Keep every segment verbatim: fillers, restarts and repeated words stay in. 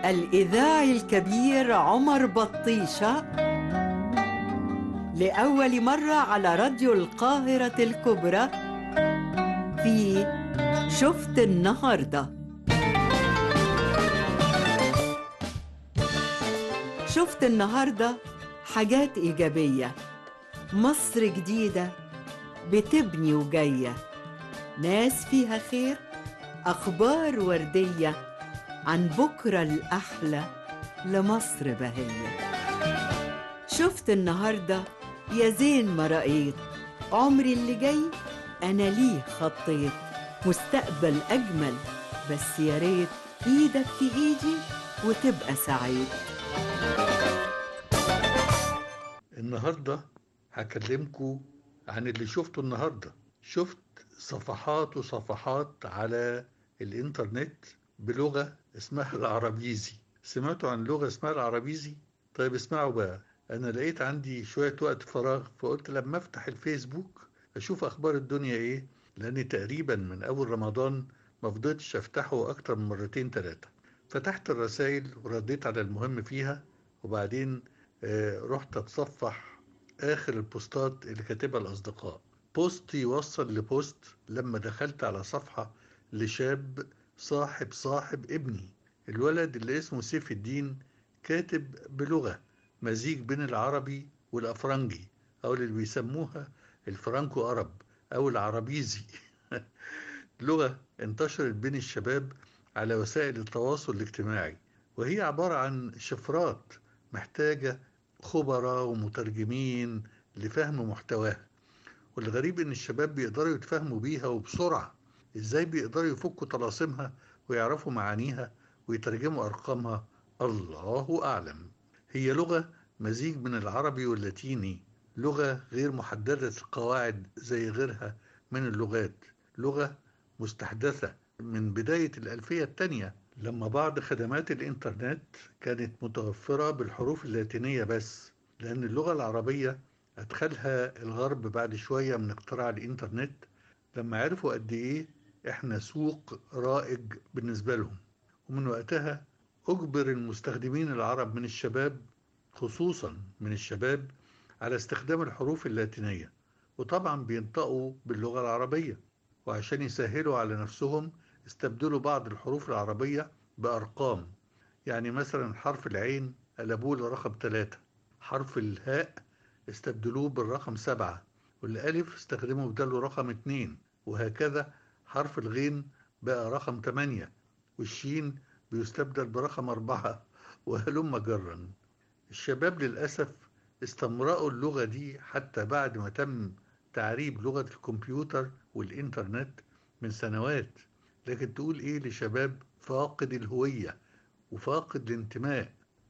الإذاعي الكبير عمر بطيشة لأول مرة على راديو القاهرة الكبرى في شفت النهاردة. شفت النهاردة حاجات إيجابية، مصر جديدة بتبني وجاية، ناس فيها خير، أخبار وردية عن بكرة الأحلى لمصر بهية. شفت النهاردة يا زين ما رأيت، عمري اللي جاي أنا ليه خطيت، مستقبل أجمل بس يا ريت إيدك في إيدي وتبقى سعيد. النهاردة هكلمكم عن اللي شفته النهاردة. شفت صفحات وصفحات على الإنترنت بلغة اسمها العربيزي. سمعتوا عن لغة اسمها العربيزي؟ طيب اسمعوا بقى. أنا لقيت عندي شوية وقت فراغ، فقلت لما أفتح الفيسبوك أشوف أخبار الدنيا إيه، لأني تقريبا من أول رمضان ما فضيتش أفتحه أكتر من مرتين تلاتة. فتحت الرسائل ورديت على المهم فيها، وبعدين آه، رحت أتصفح آخر البوستات اللي كاتبها الأصدقاء. بوست يوصل لبوست لما دخلت على صفحة لشاب صاحب صاحب ابني، الولد اللي اسمه سيف الدين، كاتب بلغة مزيج بين العربي والأفرنجي، أو اللي بيسموها الفرانكو أرب أو العربيزي. لغة انتشرت بين الشباب على وسائل التواصل الاجتماعي، وهي عبارة عن شفرات محتاجة خبراء ومترجمين لفهم محتواها. والغريب ان الشباب بيقدروا يتفهموا بيها وبسرعة. ازاي بيقدروا يفكوا طلاسمها ويعرفوا معانيها ويترجموا ارقامها؟ الله اعلم. هي لغة مزيج من العربي واللاتيني، لغة غير محددة القواعد زي غيرها من اللغات، لغة مستحدثة من بداية الألفية الثانية، لما بعض خدمات الإنترنت كانت متوفرة بالحروف اللاتينية بس، لأن اللغة العربية أدخلها الغرب بعد شوية من اختراع الإنترنت، لما عرفوا قد إيه إحنا سوق رائج بالنسبة لهم. ومن وقتها أجبر المستخدمين العرب من الشباب، خصوصا من الشباب، على استخدام الحروف اللاتينية، وطبعا بينطقوا باللغة العربية. وعشان يسهلوا على نفسهم استبدلوا بعض الحروف العربية بأرقام. يعني مثلا حرف العين قلبوه لرقم ثلاثة، حرف الهاء استبدلوه بالرقم سبعة، والألف استخدموا بداله رقم اتنين، وهكذا حرف الغين بقى رقم تمانية، والشين بيستبدل برقم أربعة، وهلم جرا. الشباب للأسف استمرأوا اللغة دي حتى بعد ما تم تعريب لغة الكمبيوتر والإنترنت من سنوات. لكن تقول إيه لشباب فاقد الهوية وفاقد الانتماء؟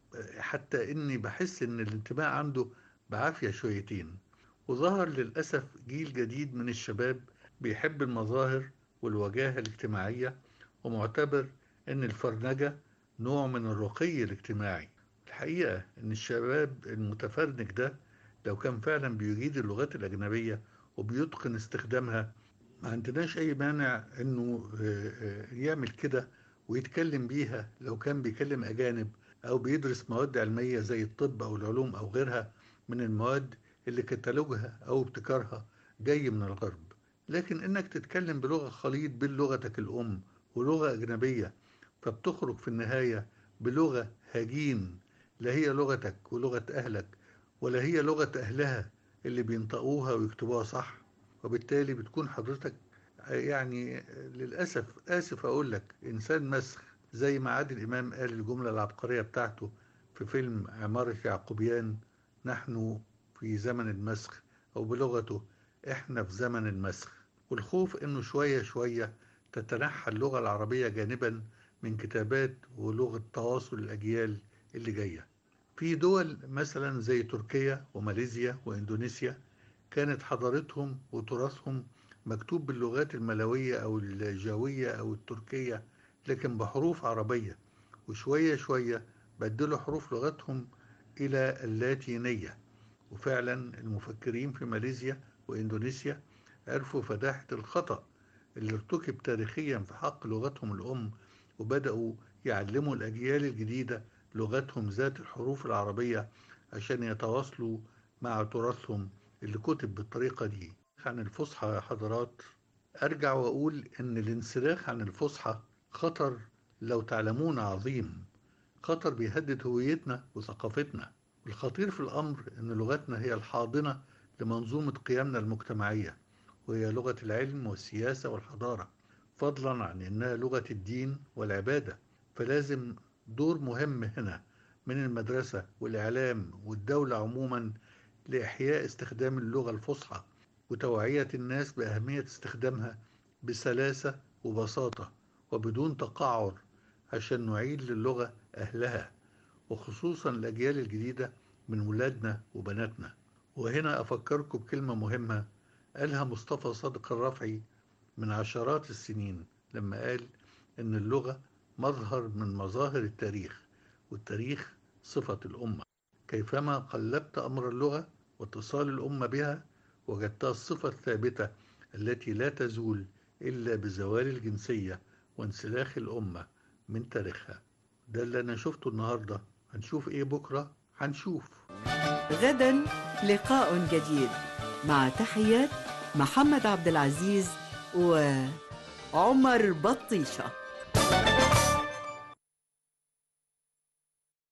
حتى إني بحس إن الانتماء عنده بعافية شويتين. وظهر للأسف جيل جديد من الشباب بيحب المظاهر والوجاهة الاجتماعية، ومعتبر إن الفرنجة نوع من الرقي الاجتماعي. الحقيقة إن الشباب المتفرنج ده لو كان فعلا بيجيد اللغات الأجنبية وبيتقن استخدامها، ما عندناش أي مانع إنه آه، آه، يعمل كده ويتكلم بيها لو كان بيكلم أجانب، أو بيدرس مواد علمية زي الطب أو العلوم أو غيرها من المواد اللي كتالوجها أو ابتكارها جاي من الغرب. لكن إنك تتكلم بلغة خليط بين لغتك الأم ولغة أجنبية، فبتخرج في النهاية بلغة هجين، لا هي لغتك ولغة أهلك ولا هي لغة أهلها اللي بينطقوها ويكتبوها صح. وبالتالي بتكون حضرتك يعني للأسف آسف أقول لك إنسان مسخ، زي ما عادل إمام قال الجملة العبقرية بتاعته في فيلم عمارة يعقوبيان: نحن في زمن المسخ، أو بلغته إحنا في زمن المسخ. والخوف إنه شوية شوية تتنحى اللغة العربية جانبا من كتابات ولغة تواصل الأجيال اللي جاية. في دول مثلا زي تركيا وماليزيا وإندونيسيا كانت حضارتهم وتراثهم مكتوب باللغات الملوية أو الجاوية أو التركية، لكن بحروف عربية، وشوية شوية بدلوا حروف لغتهم إلى اللاتينية. وفعلا المفكرين في ماليزيا وإندونيسيا عرفوا فداحة الخطأ اللي ارتكب تاريخيا في حق لغتهم الأم وبدأوا يعلموا الأجيال الجديدة لغتهم ذات الحروف العربية عشان يتواصلوا مع تراثهم اللي كتب بالطريقة دي. عن الفصحى يا حضرات، أرجع وأقول إن الانسلاخ عن الفصحى خطر لو تعلمون عظيم، خطر بيهدد هويتنا وثقافتنا. والخطير في الأمر إن لغتنا هي الحاضنة لمنظومة قيمنا المجتمعية، وهي لغة العلم والسياسة والحضارة، فضلا عن إنها لغة الدين والعبادة. فلازم دور مهم هنا من المدرسة والإعلام والدولة عموما لإحياء استخدام اللغة الفصحى وتوعية الناس بأهمية استخدامها بسلاسة وبساطة وبدون تقعر، عشان نعيد للغة أهلها، وخصوصا الأجيال الجديدة من ولادنا وبناتنا. وهنا أفكركم بكلمة مهمة قالها مصطفى صادق الرافعي من عشرات السنين، لما قال إن اللغة مظهر من مظاهر التاريخ، والتاريخ صفة الأمة. كيفما قلبت أمر اللغة واتصال الأمة بها، وجدتها الصفة الثابتة التي لا تزول إلا بزوال الجنسية وانسلاخ الأمة من تاريخها. ده اللي أنا شفته النهاردة. هنشوف إيه بكرة؟ هنشوف. غدا لقاء جديد، مع تحيات محمد عبد العزيز وعمر بطيشة.